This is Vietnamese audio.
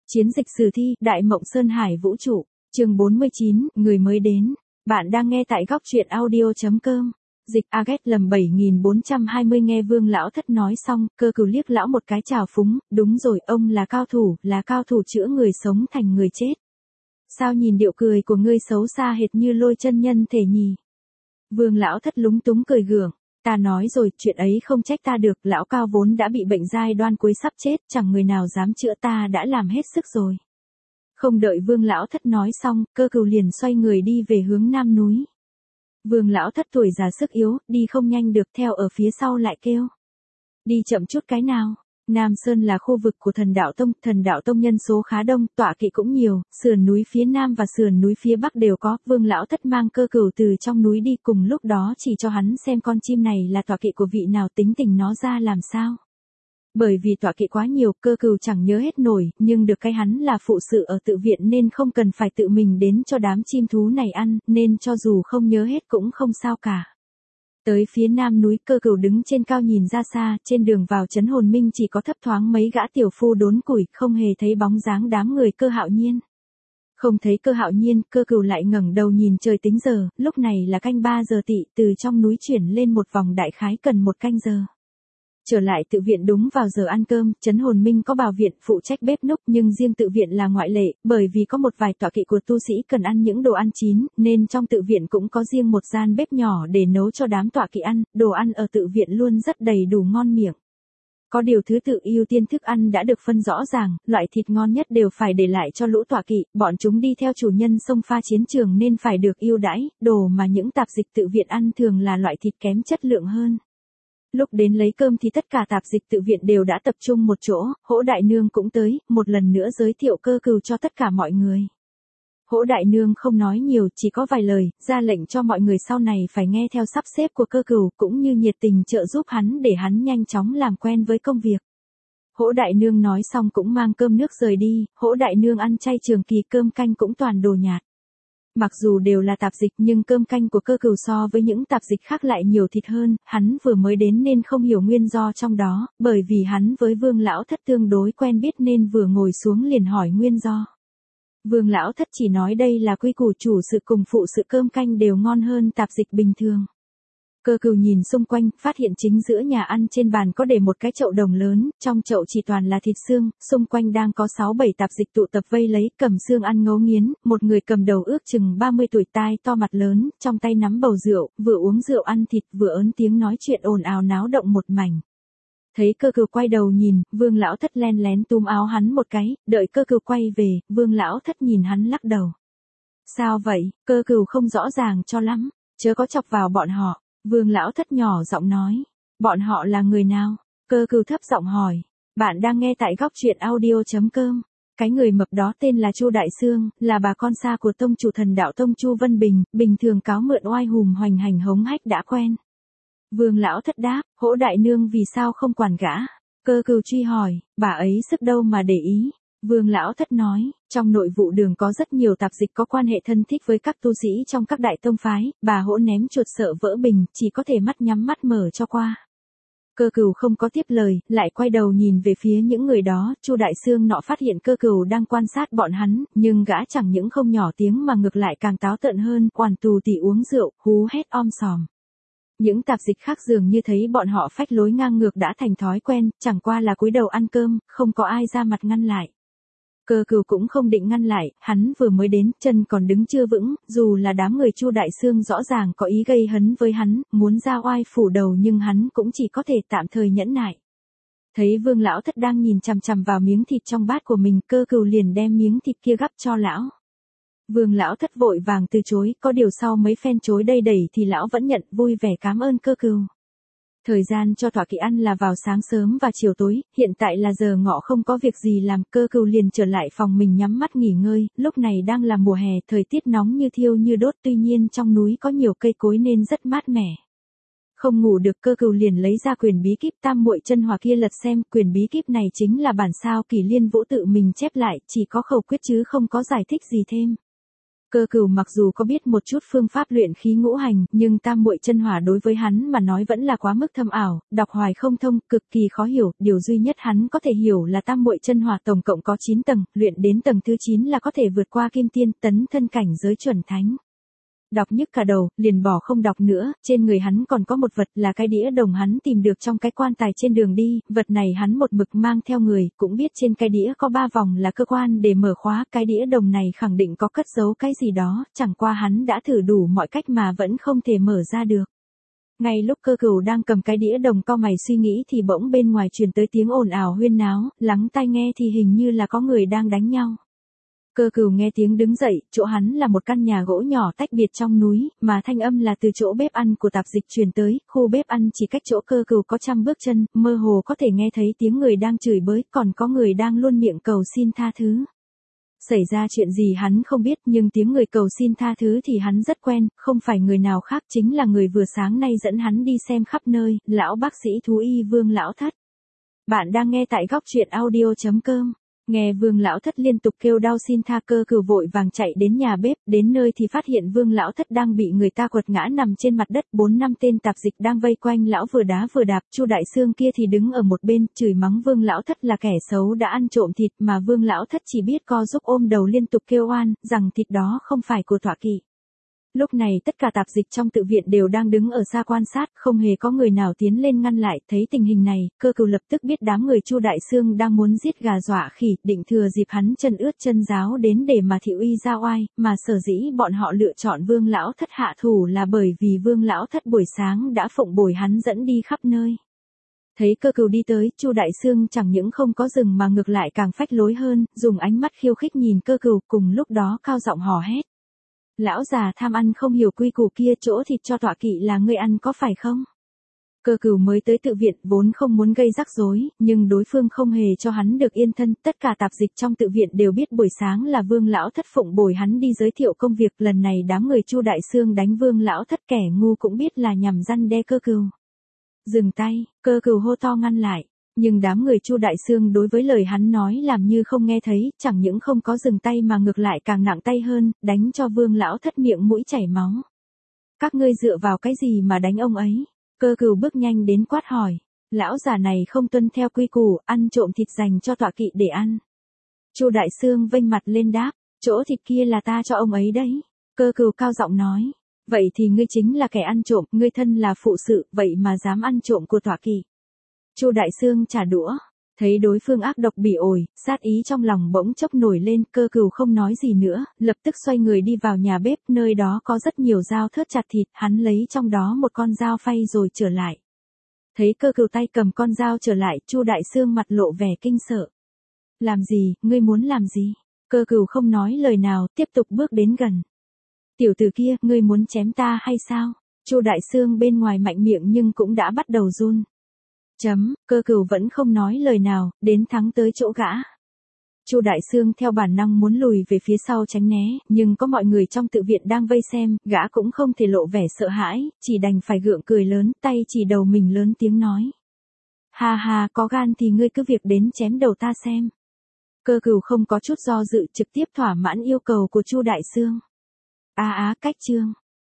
Chiến dịch sử thi, Đại Mộng Sơn Hải Vũ trụ, chương 49, người mới đến. Bạn đang nghe tại góc truyện audio.com. Dịch Aget lầm 7420 nghe Vương lão thất nói xong, Cơ Cừu liếc lão một cái chào phúng, đúng rồi, ông là cao thủ chữa người sống thành người chết. Sao nhìn điệu cười của ngươi xấu xa hệt như Lôi chân nhân thể nhì. Vương lão thất lúng túng cười gượng. Ta nói rồi, chuyện ấy không trách ta được, lão Cao vốn đã bị bệnh giai đoan cuối sắp chết, chẳng người nào dám chữa, ta đã làm hết sức rồi. Không đợi Vương lão thất nói xong, Cơ Cừu liền xoay người đi về hướng nam núi. Vương lão thất tuổi già sức yếu, đi không nhanh được, theo ở phía sau lại kêu. Đi chậm chút cái nào. Nam Sơn là khu vực của Thần Đạo Tông nhân số khá đông, tọa kỵ cũng nhiều, sườn núi phía nam và sườn núi phía bắc đều có. Vương lão thất mang Cơ Cừu từ trong núi đi, cùng lúc đó chỉ cho hắn xem con chim này là tọa kỵ của vị nào, tính tình nó ra làm sao. Bởi vì tọa kỵ quá nhiều, Cơ Cừu chẳng nhớ hết nổi, nhưng được cái hắn là phụ sự ở tự viện nên không cần phải tự mình đến cho đám chim thú này ăn, nên cho dù không nhớ hết cũng không sao cả. Tới phía nam núi, Cơ Cừu đứng trên cao nhìn ra xa, trên đường vào trấn Hồn Minh chỉ có thấp thoáng mấy gã tiểu phu đốn củi, không hề thấy bóng dáng đám người Cơ Hạo Nhiên. Không thấy Cơ Hạo Nhiên, Cơ Cừu lại ngẩng đầu nhìn trời tính giờ, lúc này là canh 3 giờ tỵ, từ trong núi chuyển lên một vòng đại khái cần 1 canh giờ. Trở lại tự viện đúng vào giờ ăn cơm, trấn Hồn Minh có bảo viện phụ trách bếp núc, nhưng riêng tự viện là ngoại lệ, bởi vì có một vài tọa kỵ của tu sĩ cần ăn những đồ ăn chín, nên trong tự viện cũng có riêng một gian bếp nhỏ để nấu cho đám tọa kỵ ăn, đồ ăn ở tự viện luôn rất đầy đủ ngon miệng. Có điều thứ tự ưu tiên thức ăn đã được phân rõ ràng, loại thịt ngon nhất đều phải để lại cho lũ tọa kỵ, bọn chúng đi theo chủ nhân xông pha chiến trường nên phải được ưu đãi, đồ mà những tạp dịch tự viện ăn thường là loại thịt kém chất lượng hơn. Lúc đến lấy cơm thì tất cả tạp dịch tự viện đều đã tập trung một chỗ, Hỗ Đại Nương cũng tới, một lần nữa giới thiệu Cơ Cừu cho tất cả mọi người. Hỗ Đại Nương không nói nhiều, chỉ có vài lời, ra lệnh cho mọi người sau này phải nghe theo sắp xếp của Cơ Cừu, cũng như nhiệt tình trợ giúp hắn để hắn nhanh chóng làm quen với công việc. Hỗ Đại Nương nói xong cũng mang cơm nước rời đi, Hỗ Đại Nương ăn chay trường kỳ, cơm canh cũng toàn đồ nhạt. Mặc dù đều là tạp dịch nhưng cơm canh của Cơ Cừu so với những tạp dịch khác lại nhiều thịt hơn, hắn vừa mới đến nên không hiểu nguyên do trong đó, bởi vì hắn với Vương lão thất tương đối quen biết nên vừa ngồi xuống liền hỏi nguyên do. Vương lão thất chỉ nói đây là quy củ chủ sự cùng phụ sự, cơm canh đều ngon hơn tạp dịch bình thường. Cơ Cừu nhìn xung quanh, phát hiện chính giữa nhà ăn trên bàn có để một cái chậu đồng lớn, trong chậu chỉ toàn là thịt xương, xung quanh đang có 6-7 tạp dịch tụ tập vây lấy, cầm xương ăn ngấu nghiến, một người cầm đầu ước chừng 30 tuổi, tai to mặt lớn, trong tay nắm bầu rượu, vừa uống rượu ăn thịt vừa ớn tiếng nói chuyện ồn ào náo động một mảnh. Thấy Cơ Cừu quay đầu nhìn, Vương lão thất len lén túm áo hắn một cái, đợi Cơ Cừu quay về, Vương lão thất nhìn hắn lắc đầu. Sao vậy? Cơ Cừu không rõ ràng cho lắm, chớ có chọc vào bọn họ. Vương lão thất nhỏ giọng nói. Bọn họ là người nào? Cơ Cừu thấp giọng hỏi. Bạn đang nghe tại góc truyện audio.com. Cái người mập đó tên là Chu Đại Sương, là bà con xa của tông chủ Thần Đạo Tông Chu Vân Bình, bình thường cáo mượn oai hùm hoành hành hống hách đã quen. Vương lão thất đáp, Hỗ Đại Nương vì sao không quản gã? Cơ Cừu truy hỏi, bà ấy sức đâu mà để ý? Vương lão thất nói, trong nội vụ đường có rất nhiều tạp dịch có quan hệ thân thích với các tu sĩ trong các đại tông phái, bà Hỗ ném chuột sợ vỡ bình, chỉ có thể mắt nhắm mắt mở cho qua. Cơ Cừu không có tiếp lời, lại quay đầu nhìn về phía những người đó, Chu Đại Sương nọ phát hiện Cơ Cừu đang quan sát bọn hắn, nhưng gã chẳng những không nhỏ tiếng mà ngược lại càng táo tợn hơn, oằn tù tỉ uống rượu, hú hét om sòm. Những tạp dịch khác dường như thấy bọn họ phách lối ngang ngược đã thành thói quen, chẳng qua là cúi đầu ăn cơm, không có ai ra mặt ngăn lại. Cơ Cừu cũng không định ngăn lại, hắn vừa mới đến, chân còn đứng chưa vững, dù là đám người Chu Đại Sương rõ ràng có ý gây hấn với hắn, muốn ra oai phủ đầu nhưng hắn cũng chỉ có thể tạm thời nhẫn nại. Thấy Vương lão thất đang nhìn chằm chằm vào miếng thịt trong bát của mình, Cơ Cừu liền đem miếng thịt kia gắp cho lão. Vương lão thất vội vàng từ chối, có điều sau mấy phen chối đây đẩy thì lão vẫn nhận, vui vẻ cảm ơn Cơ Cừu. Thời gian cho tọa kỵ ăn là vào sáng sớm và chiều tối, hiện tại là giờ ngọ không có việc gì làm, Cơ Cừu liền trở lại phòng mình nhắm mắt nghỉ ngơi, lúc này đang là mùa hè, thời tiết nóng như thiêu như đốt, tuy nhiên trong núi có nhiều cây cối nên rất mát mẻ. Không ngủ được, Cơ Cừu liền lấy ra quyển bí kíp Tam Muội Chân Hỏa kia lật xem, quyển bí kíp này chính là bản sao Kỷ Liên Vũ tự mình chép lại, chỉ có khẩu quyết chứ không có giải thích gì thêm. Cơ Cửu mặc dù có biết một chút phương pháp luyện khí ngũ hành, nhưng tam muội chân hỏa đối với hắn mà nói vẫn là quá mức thâm ảo, đọc hoài không thông, cực kỳ khó hiểu, điều duy nhất hắn có thể hiểu là tam muội chân hỏa tổng cộng có 9 tầng, luyện đến tầng thứ 9 là có thể vượt qua kim tiên, tấn thân cảnh giới chuẩn thánh. Đọc nhức cả đầu, liền bỏ không đọc nữa, trên người hắn còn có một vật là cái đĩa đồng hắn tìm được trong cái quan tài trên đường đi, vật này hắn một mực mang theo người, cũng biết trên cái đĩa có 3 vòng là cơ quan để mở khóa, cái đĩa đồng này khẳng định có cất giấu cái gì đó, chẳng qua hắn đã thử đủ mọi cách mà vẫn không thể mở ra được. Ngay lúc Cơ Cửu đang cầm cái đĩa đồng cau mày suy nghĩ thì bỗng bên ngoài truyền tới tiếng ồn ào huyên náo, lắng tai nghe thì hình như là có người đang đánh nhau. Cơ Cửu nghe tiếng đứng dậy, chỗ hắn là một căn nhà gỗ nhỏ tách biệt trong núi, mà thanh âm là từ chỗ bếp ăn của tạp dịch truyền tới, khu bếp ăn chỉ cách chỗ Cơ Cửu có 100 bước chân, mơ hồ có thể nghe thấy tiếng người đang chửi bới, còn có người đang luôn miệng cầu xin tha thứ. Xảy ra chuyện gì hắn không biết, nhưng tiếng người cầu xin tha thứ thì hắn rất quen, không phải người nào khác chính là người vừa sáng nay dẫn hắn đi xem khắp nơi, lão bác sĩ thú y Vương Lão Thất. Bạn đang nghe tại góc truyện audio.com. Nghe Vương Lão Thất liên tục kêu đau xin tha, Cơ Cửu vội vàng chạy đến nhà bếp, đến nơi thì phát hiện Vương Lão Thất đang bị người ta quật ngã nằm trên mặt đất, 4-5 tên tạp dịch đang vây quanh lão vừa đá vừa đạp, Chu Đại Xương kia thì đứng ở một bên, chửi mắng Vương Lão Thất là kẻ xấu đã ăn trộm thịt, mà Vương Lão Thất chỉ biết co giúp ôm đầu liên tục kêu oan, rằng thịt đó không phải của Tọa Kỵ. Lúc này tất cả tạp dịch trong tự viện đều đang đứng ở xa quan sát, không hề có người nào tiến lên ngăn lại, thấy tình hình này, Cơ Cửu lập tức biết đám người Chu Đại Xương đang muốn giết gà dọa khỉ, định thừa dịp hắn chân ướt chân ráo đến để mà thị uy ra oai, mà sở dĩ bọn họ lựa chọn Vương Lão Thất hạ thủ là bởi vì Vương Lão Thất buổi sáng đã phụng bồi hắn dẫn đi khắp nơi. Thấy Cơ Cửu đi tới, Chu Đại Xương chẳng những không có dừng mà ngược lại càng phách lối hơn, dùng ánh mắt khiêu khích nhìn Cơ Cửu, cùng lúc đó cao giọng hò hét. Lão già tham ăn không hiểu quy củ kia, chỗ thịt cho Tọa Kỵ là ngươi ăn có phải không? Cơ Cửu mới tới tự viện vốn không muốn gây rắc rối, nhưng đối phương không hề cho hắn được yên thân, tất cả tạp dịch trong tự viện đều biết buổi sáng là Vương Lão Thất phụng bồi hắn đi giới thiệu công việc, lần này đám người Chu Đại Xương đánh Vương Lão Thất kẻ ngu cũng biết là nhằm răn đe Cơ Cửu. Dừng tay, Cơ Cửu hô to ngăn lại. Nhưng đám người Chu Đại Xương đối với lời hắn nói làm như không nghe thấy, chẳng những không có dừng tay mà ngược lại càng nặng tay hơn, đánh cho Vương Lão Thất miệng mũi chảy máu. Các ngươi dựa vào cái gì mà đánh ông ấy? Cơ Cửu bước nhanh đến quát hỏi. Lão già này không tuân theo quy củ, ăn trộm thịt dành cho Tọa Kỵ để ăn. Chu Đại Xương vênh mặt lên đáp, chỗ thịt kia là ta cho ông ấy đấy. Cơ Cửu cao giọng nói. Vậy thì ngươi chính là kẻ ăn trộm, ngươi thân là phụ sự, vậy mà dám ăn trộm của Tọa Kỵ. Chu Đại Xương trả đũa, thấy đối phương ác độc bỉ ổi, sát ý trong lòng bỗng chốc nổi lên, Cơ Cửu không nói gì nữa, lập tức xoay người đi vào nhà bếp, nơi đó có rất nhiều dao thớt chặt thịt, hắn lấy trong đó một con dao phay rồi trở lại. Thấy Cơ Cửu tay cầm con dao trở lại, Chu Đại Xương mặt lộ vẻ kinh sợ. Làm gì, ngươi muốn làm gì? Cơ Cửu không nói lời nào, tiếp tục bước đến gần. Tiểu tử kia, ngươi muốn chém ta hay sao? Chu Đại Xương bên ngoài mạnh miệng nhưng cũng đã bắt đầu run. Cơ Cửu vẫn không nói lời nào, đến thắng tới chỗ gã. Chu Đại Xương theo bản năng muốn lùi về phía sau tránh né, nhưng có mọi người trong tự viện đang vây xem, gã cũng không thể lộ vẻ sợ hãi, chỉ đành phải gượng cười lớn, tay chỉ đầu mình lớn tiếng nói. Ha ha, có gan thì ngươi cứ việc đến chém đầu ta xem. Cơ Cửu không có chút do dự, trực tiếp thỏa mãn yêu cầu của Chu Đại Xương. Cách chương.